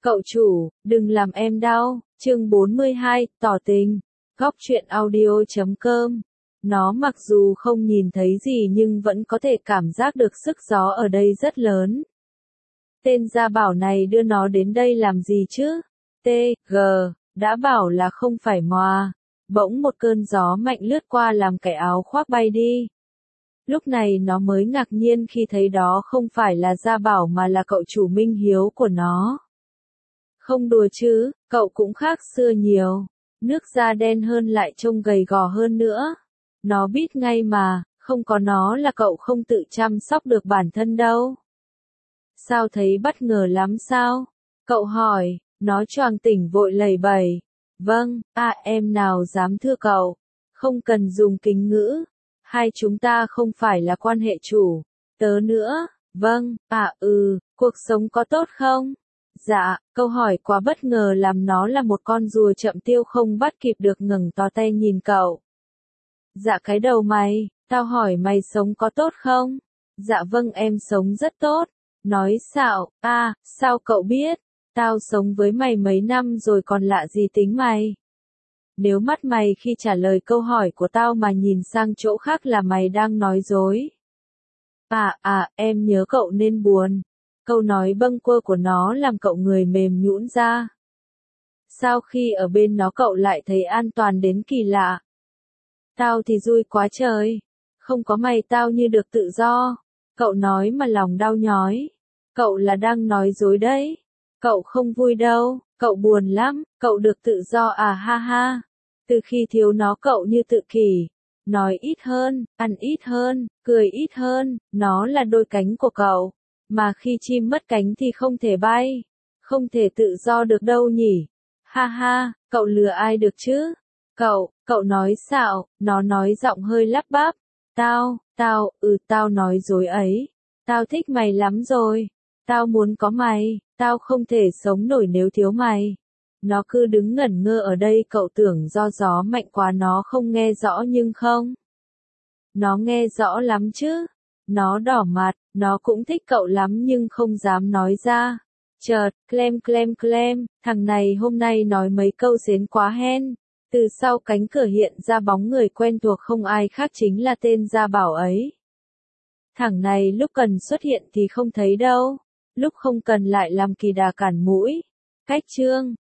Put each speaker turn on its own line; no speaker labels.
Cậu chủ, đừng làm em đau, chương 42, tỏ tình, góc truyện audio.com. Nó mặc dù không nhìn thấy gì nhưng vẫn có thể cảm giác được sức gió ở đây rất lớn. Tên gia bảo này đưa nó đến đây làm gì chứ? T.G. đã bảo là không phải mòa. Bỗng một cơn gió mạnh lướt qua làm cái áo khoác bay đi. Lúc này nó mới ngạc nhiên khi thấy đó không phải là gia bảo mà là cậu chủ Minh Hiếu của nó. Không đùa chứ, cậu cũng khác xưa nhiều. Nước da đen hơn lại trông gầy gò hơn nữa. Nó biết ngay mà, không có nó là cậu không tự chăm sóc được bản thân đâu. Sao thấy bất ngờ lắm sao? Cậu hỏi, nó choàng tỉnh vội lầy bầy. Vâng, em nào dám thưa cậu. Không cần dùng kính ngữ. Hai chúng ta không phải là quan hệ chủ. Tớ nữa, vâng, cuộc sống có tốt không? Dạ, câu hỏi quá bất ngờ làm nó là một con rùa chậm tiêu không bắt kịp được ngẩng to tay nhìn cậu. Dạ cái đầu mày, tao hỏi mày sống có tốt không? Dạ vâng em sống rất tốt. Nói xạo, sao cậu biết? Tao sống với mày mấy năm rồi còn lạ gì tính mày? Nếu mắt mày khi trả lời câu hỏi của tao mà nhìn sang chỗ khác là mày đang nói dối. Em nhớ cậu nên buồn. Câu nói bâng quơ của nó làm cậu người mềm nhũn ra. Sao khi ở bên nó cậu lại thấy an toàn đến kỳ lạ? Tao thì vui quá trời. Không có mày tao như được tự do. Cậu nói mà lòng đau nhói. Cậu là đang nói dối đấy. Cậu không vui đâu, cậu buồn lắm, cậu được tự do ha ha. Từ khi thiếu nó cậu như tự kỷ. Nói ít hơn, ăn ít hơn, cười ít hơn, nó là đôi cánh của cậu. Mà khi chim mất cánh thì không thể bay. Không thể tự do được đâu nhỉ. Ha ha, cậu lừa ai được chứ? Cậu nói xạo, nó nói giọng hơi lắp bắp. Tao nói dối ấy. Tao thích mày lắm rồi. Tao muốn có mày, tao không thể sống nổi nếu thiếu mày. Nó cứ đứng ngẩn ngơ ở đây cậu tưởng do gió mạnh quá nó không nghe rõ nhưng không. Nó nghe rõ lắm chứ. Nó đỏ mặt, nó cũng thích cậu lắm nhưng không dám nói ra. Chợt, clem, thằng này hôm nay nói mấy câu xến quá hen. Từ sau cánh cửa hiện ra bóng người quen thuộc không ai khác chính là tên gia bảo ấy. Thằng này lúc cần xuất hiện thì không thấy đâu. Lúc không cần lại làm kỳ đà cản mũi. Cách chương